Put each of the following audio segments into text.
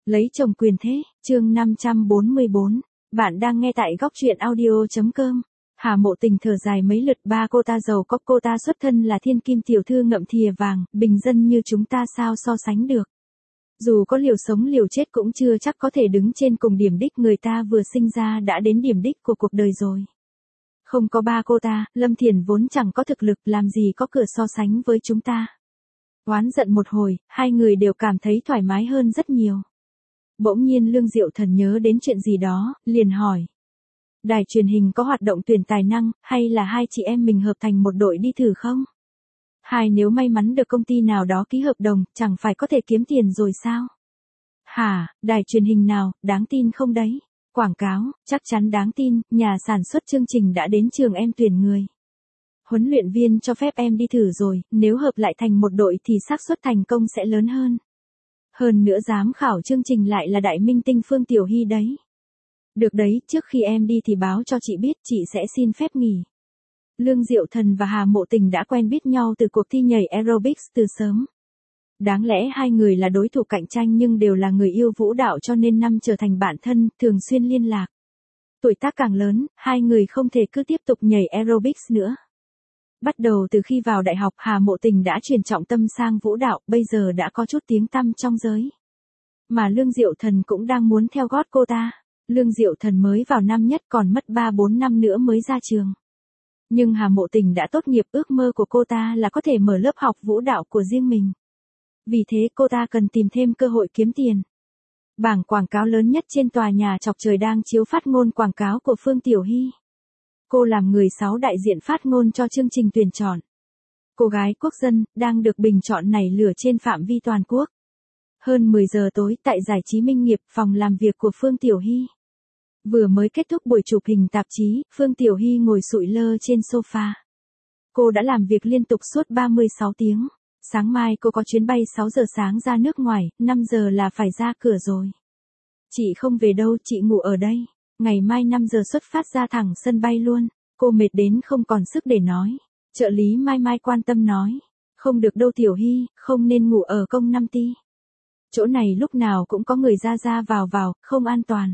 Lấy chồng quyền thế, chương 544. Bạn đang nghe tại góc truyện audio.com. Hà Mộ Tình thở dài mấy lượt, ba cô ta giàu có, cô ta xuất thân là thiên kim tiểu thư ngậm thìa vàng, bình dân như chúng ta sao so sánh được. Dù có liều sống liều chết cũng chưa chắc có thể đứng trên cùng điểm đích, người ta vừa sinh ra đã đến điểm đích của cuộc đời rồi. Không có ba cô ta, Lâm Thiền vốn chẳng có thực lực, làm gì có cửa so sánh với chúng ta. Oán giận một hồi, hai người đều cảm thấy thoải mái hơn rất nhiều. Bỗng nhiên Lương Diệu Thần nhớ đến chuyện gì đó, liền hỏi. Đài truyền hình có hoạt động tuyển tài năng, hay là hai chị em mình hợp thành một đội đi thử không? Nếu may mắn được công ty nào đó ký hợp đồng, chẳng phải có thể kiếm tiền rồi sao? Hả, đài truyền hình nào, đáng tin không đấy? Quảng cáo, chắc chắn đáng tin, nhà sản xuất chương trình đã đến trường em tuyển người. Huấn luyện viên cho phép em đi thử rồi, nếu hợp lại thành một đội thì xác suất thành công sẽ lớn hơn. Hơn nữa giám khảo chương trình lại là đại minh tinh Phương Tiểu Hy đấy. Được đấy, trước khi em đi thì báo cho chị biết, chị sẽ xin phép nghỉ. Lương Diệu Thần và Hà Mộ Tình đã quen biết nhau từ cuộc thi nhảy aerobics từ sớm. Đáng lẽ hai người là đối thủ cạnh tranh nhưng đều là người yêu vũ đạo cho nên năm trở thành bạn thân, thường xuyên liên lạc. Tuổi tác càng lớn, hai người không thể cứ tiếp tục nhảy aerobics nữa. Bắt đầu từ khi vào đại học, Hà Mộ Tình đã chuyển trọng tâm sang vũ đạo, bây giờ đã có chút tiếng tăm trong giới. Mà Lương Diệu Thần cũng đang muốn theo gót cô ta. Lương Diệu Thần mới vào năm nhất, còn mất 3-4 năm nữa mới ra trường. Nhưng Hà Mộ Tình đã tốt nghiệp, ước mơ của cô ta là có thể mở lớp học vũ đạo của riêng mình. Vì thế cô ta cần tìm thêm cơ hội kiếm tiền. Bảng quảng cáo lớn nhất trên tòa nhà chọc trời đang chiếu phát ngôn quảng cáo của Phương Tiểu Hy. Cô làm người 6 đại diện phát ngôn cho chương trình tuyển chọn. Cô gái quốc dân, đang được bình chọn nảy lửa trên phạm vi toàn quốc. Hơn 10 giờ tối tại Giải trí Minh Nghiệp, phòng làm việc của Phương Tiểu Hy. Vừa mới kết thúc buổi chụp hình tạp chí, Phương Tiểu Hy ngồi sụi lơ trên sofa. Cô đã làm việc liên tục suốt 36 tiếng. Sáng mai cô có chuyến bay 6 giờ sáng ra nước ngoài, 5 giờ là phải ra cửa rồi. Chị không về đâu, chị ngủ ở đây. Ngày mai 5 giờ xuất phát ra thẳng sân bay luôn. Cô mệt đến không còn sức để nói. Trợ lý Mai Mai quan tâm nói. Không được đâu Tiểu Hy, không nên ngủ ở công 5 ty. Chỗ này lúc nào cũng có người ra vào, không an toàn.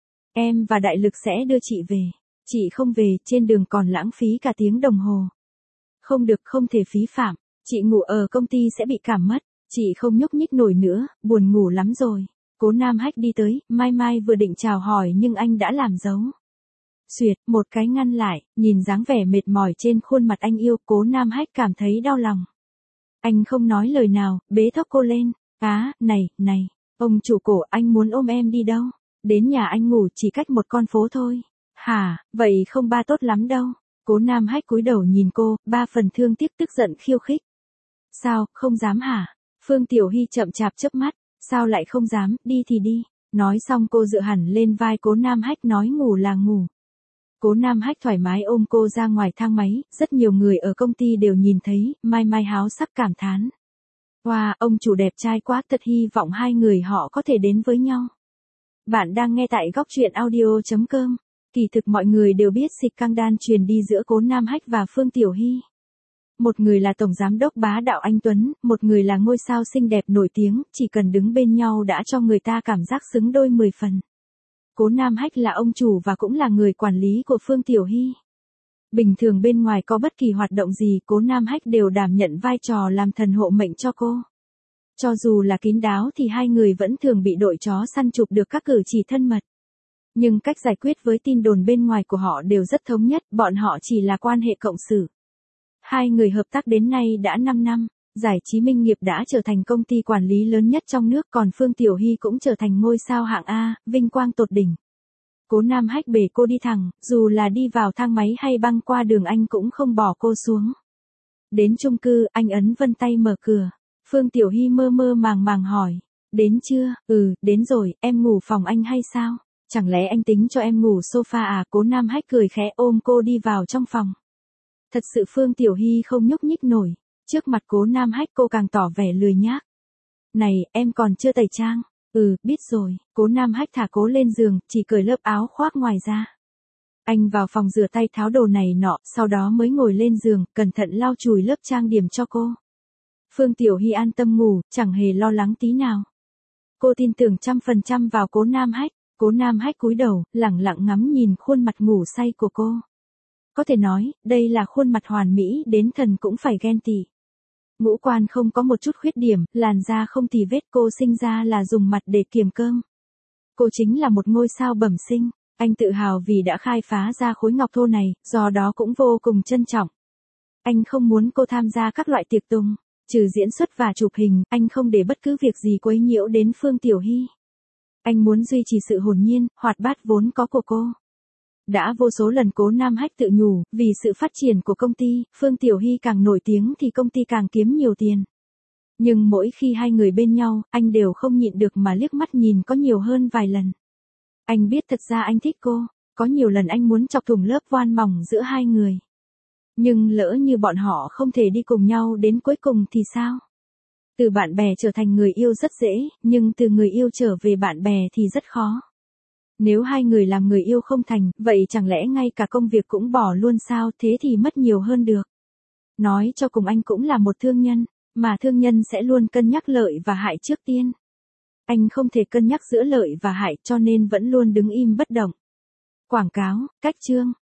Em và Đại Lực sẽ đưa chị về. Chị không về, trên đường còn lãng phí cả tiếng đồng hồ. Không được, không thể phí phạm. Chị ngủ ở công ty sẽ bị cảm mất. Chị không nhúc nhích nổi nữa, buồn ngủ lắm rồi. Cố Nam Hách đi tới, Mai Mai vừa định chào hỏi nhưng anh đã làm dấu. Xuyệt, một cái ngăn lại, nhìn dáng vẻ mệt mỏi trên khuôn mặt anh yêu, Cố Nam Hách cảm thấy đau lòng. Anh không nói lời nào, bế thốc cô lên. Này, ông chủ cổ, anh muốn ôm em đi đâu? Đến nhà anh ngủ chỉ cách một con phố thôi. Hả, vậy không ba tốt lắm đâu. Cố Nam Hách cúi đầu nhìn cô, ba phần thương tiếc tức giận khiêu khích. Sao, không dám hả? Phương Tiểu Hy chậm chạp chớp mắt. Sao lại không dám, đi thì đi. Nói xong cô dựa hẳn lên vai Cố Nam Hách nói ngủ là ngủ. Cố Nam Hách thoải mái ôm cô ra ngoài thang máy, rất nhiều người ở công ty đều nhìn thấy, Mai Mai háo sắc cảm thán. Wow, ông chủ đẹp trai quá, thật hy vọng hai người họ có thể đến với nhau. Bạn đang nghe tại góc truyện audio.com. Kỳ thực mọi người đều biết xịch căng đan truyền đi giữa Cố Nam Hách và Phương Tiểu Hy. Một người là tổng giám đốc bá đạo anh Tuấn, một người là ngôi sao xinh đẹp nổi tiếng, chỉ cần đứng bên nhau đã cho người ta cảm giác xứng đôi 10 phần. Cố Nam Hách là ông chủ và cũng là người quản lý của Phương Tiểu Hy. Bình thường bên ngoài có bất kỳ hoạt động gì, Cố Nam Hách đều đảm nhận vai trò làm thần hộ mệnh cho cô. Cho dù là kín đáo thì hai người vẫn thường bị đội chó săn chụp được các cử chỉ thân mật. Nhưng cách giải quyết với tin đồn bên ngoài của họ đều rất thống nhất, bọn họ chỉ là quan hệ cộng sự. Hai người hợp tác đến nay đã 5 năm, Giải trí Minh Nghiệp đã trở thành công ty quản lý lớn nhất trong nước, còn Phương Tiểu Hy cũng trở thành ngôi sao hạng A, vinh quang tột đỉnh. Cố Nam Hách bế cô đi thẳng, dù là đi vào thang máy hay băng qua đường anh cũng không bỏ cô xuống. Đến chung cư, anh ấn vân tay mở cửa. Phương Tiểu Hy mơ màng hỏi. Đến chưa? Đến rồi, em ngủ phòng anh hay sao? Chẳng lẽ anh tính cho em ngủ sofa à? Cố Nam Hách cười khẽ ôm cô đi vào trong phòng. Thật sự Phương Tiểu Hy không nhúc nhích nổi. Trước mặt Cố Nam Hách cô càng tỏ vẻ lười nhác. Này, em còn chưa tẩy trang. Biết rồi. Cố Nam Hách thả cô lên giường, chỉ cởi lớp áo khoác ngoài ra. Anh vào phòng rửa tay tháo đồ này nọ, sau đó mới ngồi lên giường, cẩn thận lau chùi lớp trang điểm cho cô. Phương Tiểu Hy an tâm ngủ, chẳng hề lo lắng tí nào. Cô tin tưởng 100% vào Cố Nam Hách. Cố Nam Hách cúi đầu, lẳng lặng ngắm nhìn khuôn mặt ngủ say của cô. Có thể nói, đây là khuôn mặt hoàn mỹ đến thần cũng phải ghen tị. Ngũ quan không có một chút khuyết điểm, làn da không tì vết, cô sinh ra là dùng mặt để kiềm cơm. Cô chính là một ngôi sao bẩm sinh. Anh tự hào vì đã khai phá ra khối ngọc thô này, do đó cũng vô cùng trân trọng. Anh không muốn cô tham gia các loại tiệc tùng. Trừ diễn xuất và chụp hình, anh không để bất cứ việc gì quấy nhiễu đến Phương Tiểu Hy. Anh muốn duy trì sự hồn nhiên, hoạt bát vốn có của cô. Đã vô số lần Cố Nam Hách tự nhủ, vì sự phát triển của công ty, Phương Tiểu Hy càng nổi tiếng thì công ty càng kiếm nhiều tiền. Nhưng mỗi khi hai người bên nhau, anh đều không nhịn được mà liếc mắt nhìn có nhiều hơn vài lần. Anh biết thật ra anh thích cô, có nhiều lần anh muốn chọc thủng lớp voan mỏng giữa hai người. Nhưng lỡ như bọn họ không thể đi cùng nhau đến cuối cùng thì sao? Từ bạn bè trở thành người yêu rất dễ, nhưng từ người yêu trở về bạn bè thì rất khó. Nếu hai người làm người yêu không thành, vậy chẳng lẽ ngay cả công việc cũng bỏ luôn sao, thế thì mất nhiều hơn được. Nói cho cùng anh cũng là một thương nhân, mà thương nhân sẽ luôn cân nhắc lợi và hại trước tiên. Anh không thể cân nhắc giữa lợi và hại cho nên vẫn luôn đứng im bất động. Quảng cáo, cách chương.